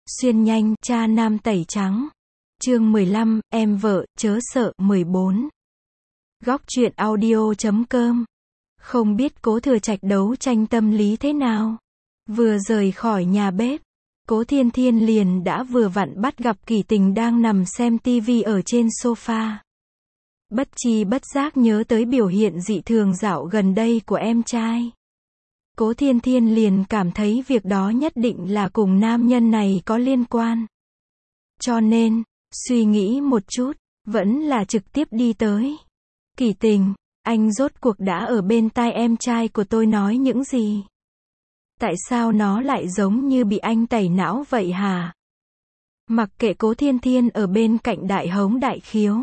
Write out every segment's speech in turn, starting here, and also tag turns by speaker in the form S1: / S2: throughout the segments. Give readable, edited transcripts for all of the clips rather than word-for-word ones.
S1: Xuyên nhanh, cha nam tẩy trắng. Chương 15, em vợ, chớ sợ, 14. Góc truyện audio.com. Không biết Cố Thừa Trạch đấu tranh tâm lý thế nào. Vừa rời khỏi nhà bếp, Cố Thiên Thiên liền đã vừa vặn bắt gặp Kỷ Tình đang nằm xem tivi ở trên sofa. Bất tri bất giác nhớ tới biểu hiện dị thường dạo gần đây của em trai. Cố Thiên Thiên liền cảm thấy việc đó nhất định là cùng nam nhân này có liên quan. Cho nên, suy nghĩ một chút, vẫn là trực tiếp đi tới. Kỷ Tình, anh rốt cuộc đã ở bên tai em trai của tôi nói những gì? Tại sao nó lại giống như bị anh tẩy não vậy hả? Mặc kệ Cố Thiên Thiên ở bên cạnh đại hống đại khiếu,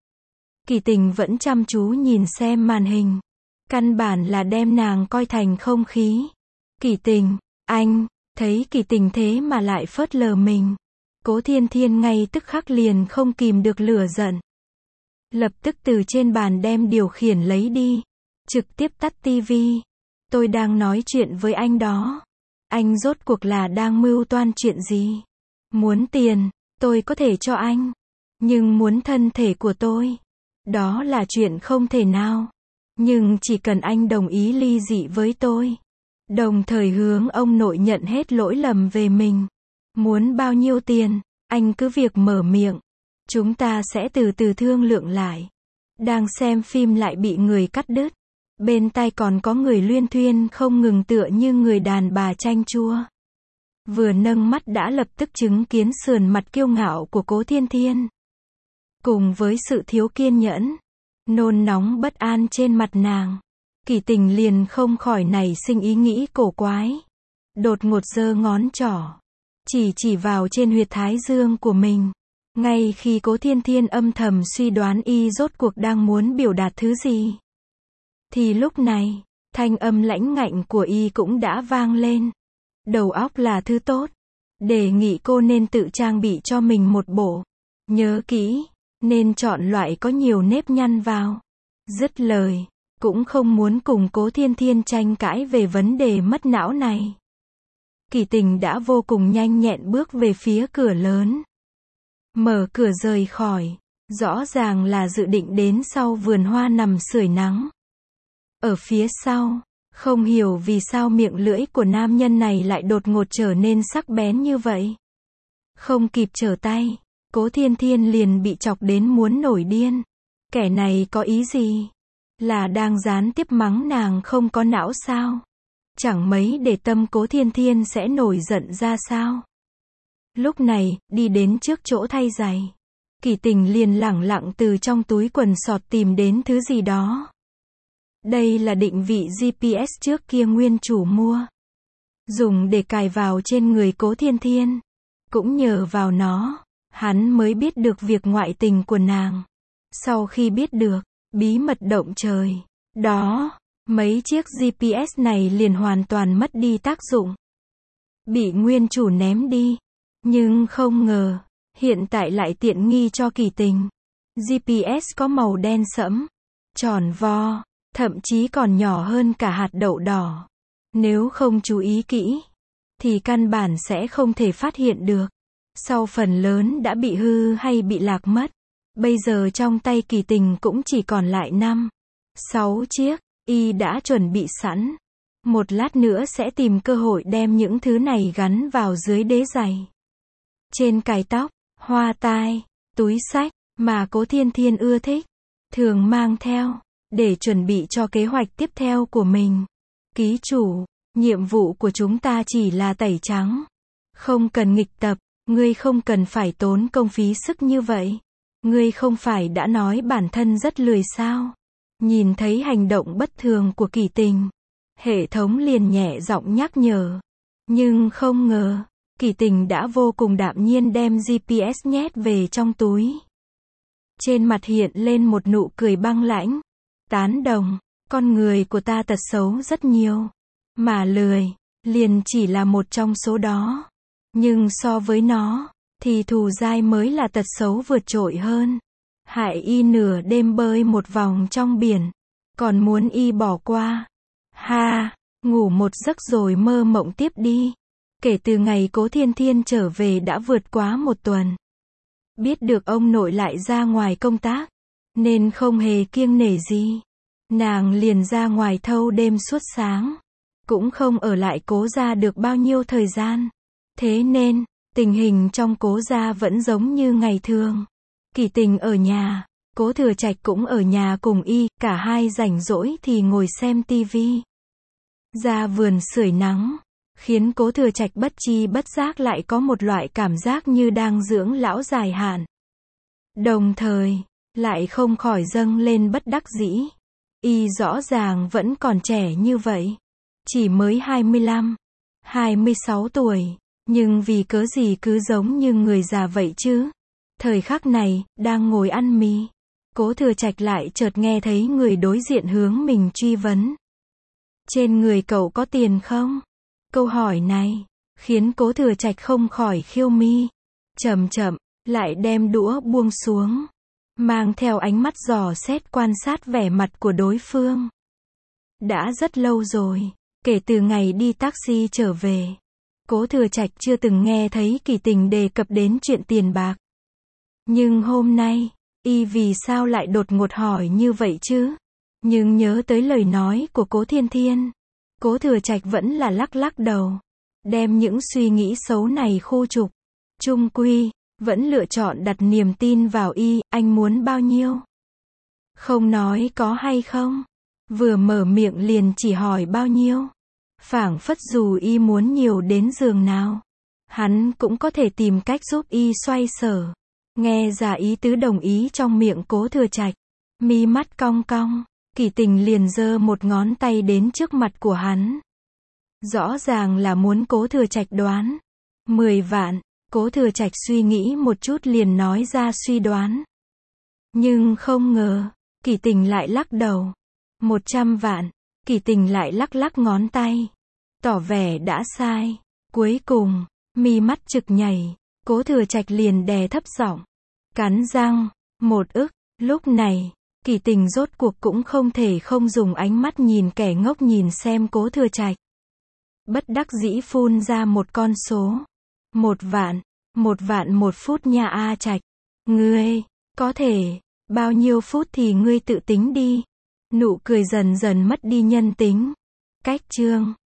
S1: Kỷ Tình vẫn chăm chú nhìn xem màn hình. Căn bản là đem nàng coi thành không khí. Kỷ Tình, anh, thấy Kỷ Tình thế mà lại phớt lờ mình. Cố Thiên Thiên ngay tức khắc liền không kìm được lửa giận. Lập tức từ trên bàn đem điều khiển lấy đi. Trực tiếp tắt tivi. Tôi đang nói chuyện với anh đó. Anh rốt cuộc là đang mưu toan chuyện gì? Muốn tiền, tôi có thể cho anh. Nhưng muốn thân thể của tôi, đó là chuyện không thể nào. Nhưng chỉ cần anh đồng ý ly dị với tôi, đồng thời hướng ông nội nhận hết lỗi lầm về mình. Muốn bao nhiêu tiền, anh cứ việc mở miệng. Chúng ta sẽ từ từ thương lượng lại. Đang xem phim lại bị người cắt đứt. Bên tai còn có người luyên thuyên không ngừng tựa như người đàn bà chanh chua. Vừa nâng mắt đã lập tức chứng kiến sườn mặt kiêu ngạo của Cố Thiên Thiên. Cùng với sự thiếu kiên nhẫn, nôn nóng bất an trên mặt nàng, Kỷ Tình liền không khỏi nảy sinh ý nghĩ cổ quái. Đột ngột giơ ngón trỏ, chỉ vào trên huyệt thái dương của mình. Ngay khi Cố Thiên Thiên âm thầm suy đoán y rốt cuộc đang muốn biểu đạt thứ gì, thì lúc này, thanh âm lãnh ngạnh của y cũng đã vang lên. Đầu óc là thứ tốt. Đề nghị cô nên tự trang bị cho mình một bộ. Nhớ kỹ, nên chọn loại có nhiều nếp nhăn vào. Dứt lời, cũng không muốn cùng Cố Thiên Thiên tranh cãi về vấn đề mất não này. Kỷ Tình đã vô cùng nhanh nhẹn bước về phía cửa lớn. Mở cửa rời khỏi, rõ ràng là dự định đến sau vườn hoa nằm sưởi nắng. Ở phía sau, không hiểu vì sao miệng lưỡi của nam nhân này lại đột ngột trở nên sắc bén như vậy. Không kịp trở tay, Cố Thiên Thiên liền bị chọc đến muốn nổi điên. Kẻ này có ý gì? Là đang gián tiếp mắng nàng không có não sao? Chẳng mấy để tâm Cố Thiên Thiên sẽ nổi giận ra sao? Lúc này, đi đến trước chỗ thay giày, Kỷ Tình liền lẳng lặng từ trong túi quần sọt tìm đến thứ gì đó. Đây là định vị GPS trước kia nguyên chủ mua, dùng để cài vào trên người Cố Thiên Thiên. Cũng nhờ vào nó, hắn mới biết được việc ngoại tình của nàng. Sau khi biết được, bí mật động trời, đó, mấy chiếc GPS này liền hoàn toàn mất đi tác dụng. Bị nguyên chủ ném đi. Nhưng không ngờ, hiện tại lại tiện nghi cho Kỷ Tình. GPS có màu đen sẫm, tròn vo, thậm chí còn nhỏ hơn cả hạt đậu đỏ. Nếu không chú ý kỹ, thì căn bản sẽ không thể phát hiện được. Sau phần lớn đã bị hư hay bị lạc mất. Bây giờ trong tay Kỷ Tình cũng chỉ còn lại 5-6 chiếc, y đã chuẩn bị sẵn. Một lát nữa sẽ tìm cơ hội đem những thứ này gắn vào dưới đế giày. Trên cài tóc, hoa tai, túi xách, mà Cố Thiên Thiên ưa thích, thường mang theo, để chuẩn bị cho kế hoạch tiếp theo của mình. Ký chủ, nhiệm vụ của chúng ta chỉ là tẩy trắng. Không cần nghịch tập, ngươi không cần phải tốn công phí sức như vậy. Ngươi không phải đã nói bản thân rất lười sao? Nhìn thấy hành động bất thường của Kỷ Tình, hệ thống liền nhẹ giọng nhắc nhở. Nhưng không ngờ, Kỷ Tình đã vô cùng đạm nhiên đem GPS nhét về trong túi. Trên mặt hiện lên một nụ cười băng lãnh. Tán đồng, con người của ta tật xấu rất nhiều. Mà lười, liền chỉ là một trong số đó. Nhưng so với nó, thì thù dai mới là tật xấu vượt trội hơn. Hại y nửa đêm bơi một vòng trong biển, còn muốn y bỏ qua. Ha, ngủ một giấc rồi mơ mộng tiếp đi. Kể từ ngày Cố Thiên Thiên trở về đã vượt quá 1 tuần. Biết được ông nội lại ra ngoài công tác, nên không hề kiêng nể gì. Nàng liền ra ngoài thâu đêm suốt sáng. Cũng không ở lại Cố gia được bao nhiêu thời gian. Thế nên, tình hình trong Cố gia vẫn giống như ngày thường. Kỳ Tình ở nhà, Cố Thừa Trạch cũng ở nhà cùng y, cả hai rảnh rỗi thì ngồi xem tivi. Ra vườn sưởi nắng, khiến Cố Thừa Trạch bất chi bất giác lại có một loại cảm giác như đang dưỡng lão dài hạn. Đồng thời, lại không khỏi dâng lên bất đắc dĩ. Y rõ ràng vẫn còn trẻ như vậy. Chỉ mới 25, 26 tuổi, nhưng vì cớ gì cứ giống như người già vậy chứ. Thời khắc này, đang ngồi ăn mì, Cố Thừa Trạch lại chợt nghe thấy người đối diện hướng mình truy vấn. Trên người cậu có tiền không? Câu hỏi này, khiến Cố Thừa Trạch không khỏi khiêu mi. Chậm chậm, lại đem đũa buông xuống. Mang theo ánh mắt dò xét quan sát vẻ mặt của đối phương. Đã rất lâu rồi, kể từ ngày đi taxi trở về, Cố Thừa Trạch chưa từng nghe thấy Kỳ Tình đề cập đến chuyện tiền bạc. Nhưng hôm nay, y vì sao lại đột ngột hỏi như vậy chứ? Nhưng nhớ tới lời nói của Cố Thiên Thiên, Cố Thừa Trạch vẫn là lắc lắc đầu, đem những suy nghĩ xấu này khu trục. Chung quy, vẫn lựa chọn đặt niềm tin vào y. Anh muốn bao nhiêu? Không nói có hay không, vừa mở miệng liền chỉ hỏi bao nhiêu. Phảng phất dù y muốn nhiều đến giường nào, hắn cũng có thể tìm cách giúp y xoay sở. Nghe ra ý tứ đồng ý trong miệng Cố Thừa Trạch, mi mắt cong cong, Kỳ Tình liền giơ một ngón tay đến trước mặt của hắn. Rõ ràng là muốn Cố Thừa Trạch đoán. 10 vạn, Cố Thừa Trạch suy nghĩ một chút liền nói ra suy đoán. Nhưng không ngờ, Kỳ Tình lại lắc đầu. 100 vạn, Kỳ Tình lại lắc lắc ngón tay, tỏ vẻ đã sai. Cuối cùng, mi mắt trực nhảy, Cố Thừa Trạch liền đè thấp giọng, cắn răng, 1 ức. Lúc này, Kỳ Tình rốt cuộc cũng không thể không dùng ánh mắt nhìn kẻ ngốc nhìn xem Cố Thừa Trạch. Bất đắc dĩ phun ra một con số. 1 vạn, 1 vạn 1 phút nha A Trạch. Ngươi, có thể, bao nhiêu phút thì ngươi tự tính đi. Nụ cười dần dần mất đi nhân tính. Cách chương